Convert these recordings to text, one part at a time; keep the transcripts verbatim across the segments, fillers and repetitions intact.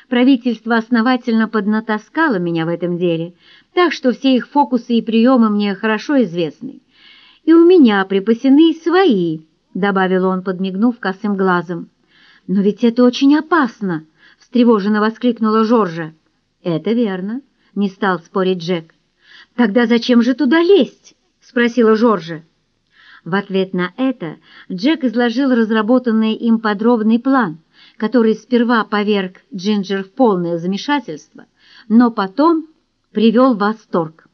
Правительство основательно поднатаскало меня в этом деле, так что все их фокусы и приемы мне хорошо известны. И у меня припасены свои», — добавил он, подмигнув косым глазом. «Но ведь это очень опасно!» — встревоженно воскликнула Жоржа. «Это верно», — не стал спорить Джек. «Тогда зачем же туда лезть?» — спросила Жоржа. В ответ на это Джек изложил разработанный им подробный план, который сперва поверг Джинджер в полное замешательство, но потом привел в восторг.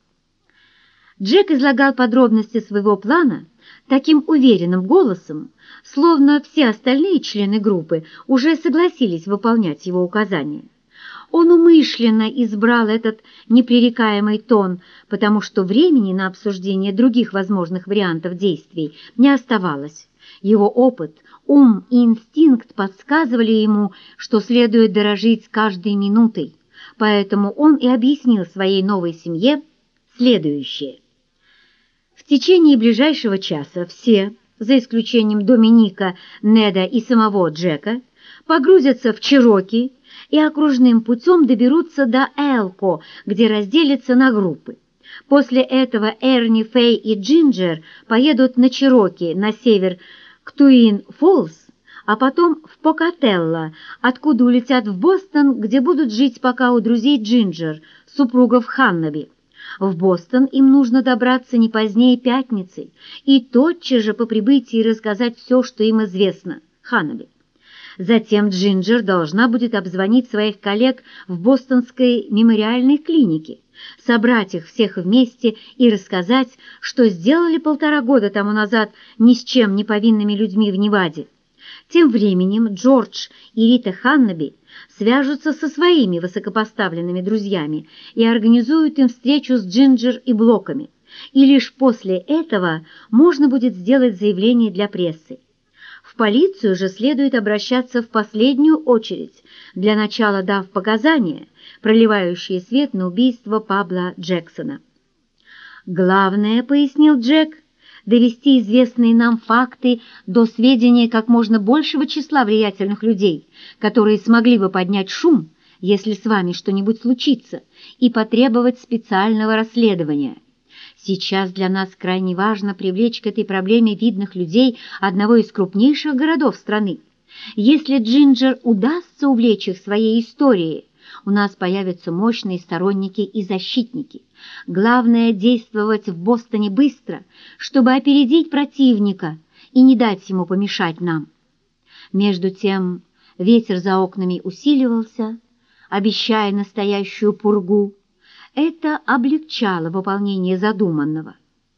Джек излагал подробности своего плана таким уверенным голосом, словно все остальные члены группы уже согласились выполнять его указания. Он умышленно избрал этот непререкаемый тон, потому что времени на обсуждение других возможных вариантов действий не оставалось. Его опыт, ум и инстинкт подсказывали ему, что следует дорожить каждой минутой, поэтому он и объяснил своей новой семье следующее. В течение ближайшего часа все, за исключением Доминика, Неда и самого Джека, погрузятся в Чероки и окружным путем доберутся до Элко, где разделятся на группы. После этого Эрни, Фэй и Джинджер поедут на Чероки на север к Туин-Фоллс, а потом в Покателло, откуда улетят в Бостон, где будут жить пока у друзей Джинджер, супругов Ханнаби. В Бостон им нужно добраться не позднее пятницы и тотчас же по прибытии рассказать все, что им известно Ханнаби. Затем Джинджер должна будет обзвонить своих коллег в бостонской мемориальной клинике, собрать их всех вместе и рассказать, что сделали полтора года тому назад ни с чем не повинными людьми в Неваде. Тем временем Джордж и Рита Ханнаби свяжутся со своими высокопоставленными друзьями и организуют им встречу с Джинджер и Блоками, и лишь после этого можно будет сделать заявление для прессы. В полицию же следует обращаться в последнюю очередь, для начала дав показания, проливающие свет на убийство Пабло Джексона. «Главное, — пояснил Джек, — довести известные нам факты до сведения как можно большего числа влиятельных людей, которые смогли бы поднять шум, если с вами что-нибудь случится, и потребовать специального расследования. Сейчас для нас крайне важно привлечь к этой проблеме видных людей одного из крупнейших городов страны. Если Джинджер удастся увлечь их своей историей, у нас появятся мощные сторонники и защитники. Главное — действовать в Бостоне быстро, чтобы опередить противника и не дать ему помешать нам». Между тем ветер за окнами усиливался, обещая настоящую пургу. Это облегчало выполнение задуманного.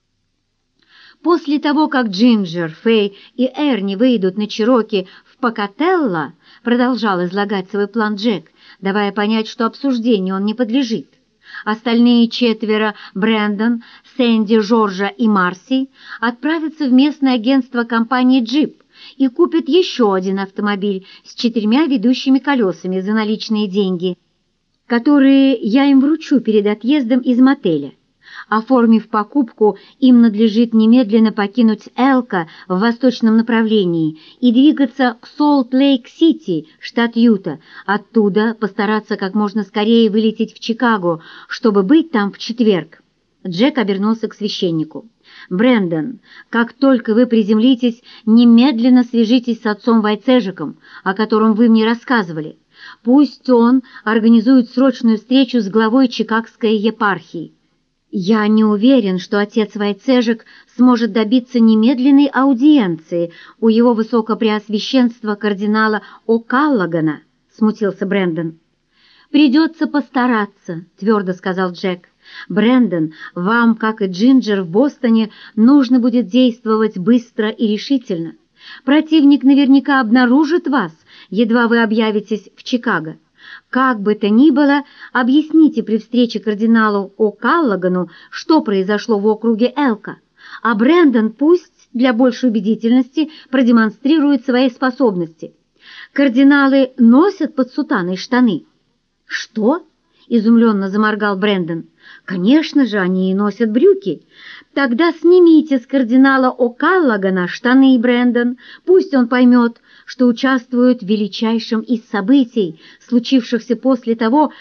После того, как Джинджер, Фэй и Эрни выйдут на Чероки в Покателло, продолжал излагать свой план Джек, давая понять, что обсуждению он не подлежит. Остальные четверо, Брэндон, Сэнди, Жоржа и Марси, отправятся в местное агентство компании «Джип» и купят еще один автомобиль с четырьмя ведущими колесами за наличные деньги, которые я им вручу перед отъездом из мотеля. Оформив покупку, им надлежит немедленно покинуть Элко в восточном направлении и двигаться к Солт-Лейк-Сити, штат Юта, оттуда постараться как можно скорее вылететь в Чикаго, чтобы быть там в четверг. Джек обернулся к священнику. «Брэндон, как только вы приземлитесь, немедленно свяжитесь с отцом Вайцежиком, о котором вы мне рассказывали. Пусть он организует срочную встречу с главой Чикагской епархии. Я не уверен, что отец Вайцежик сможет добиться немедленной аудиенции у его высокопреосвященства кардинала О'Каллагана», — смутился Брэндон. «Придется постараться», — твердо сказал Джек. «Брэндон, вам, как и Джинджер в Бостоне, нужно будет действовать быстро и решительно. Противник наверняка обнаружит вас, едва вы объявитесь в Чикаго. Как бы то ни было, объясните при встрече кардиналу О'Каллагану, что произошло в округе Элко, а Брэндон пусть для большей убедительности продемонстрирует свои способности. Кардиналы носят под сутаной штаны». «Что?» — изумленно заморгал Брэндон. «Конечно же, они и носят брюки. Тогда снимите с кардинала О'Каллагана штаны, Брэндон, пусть он поймет, что участвуют в величайшем из событий, случившихся после того,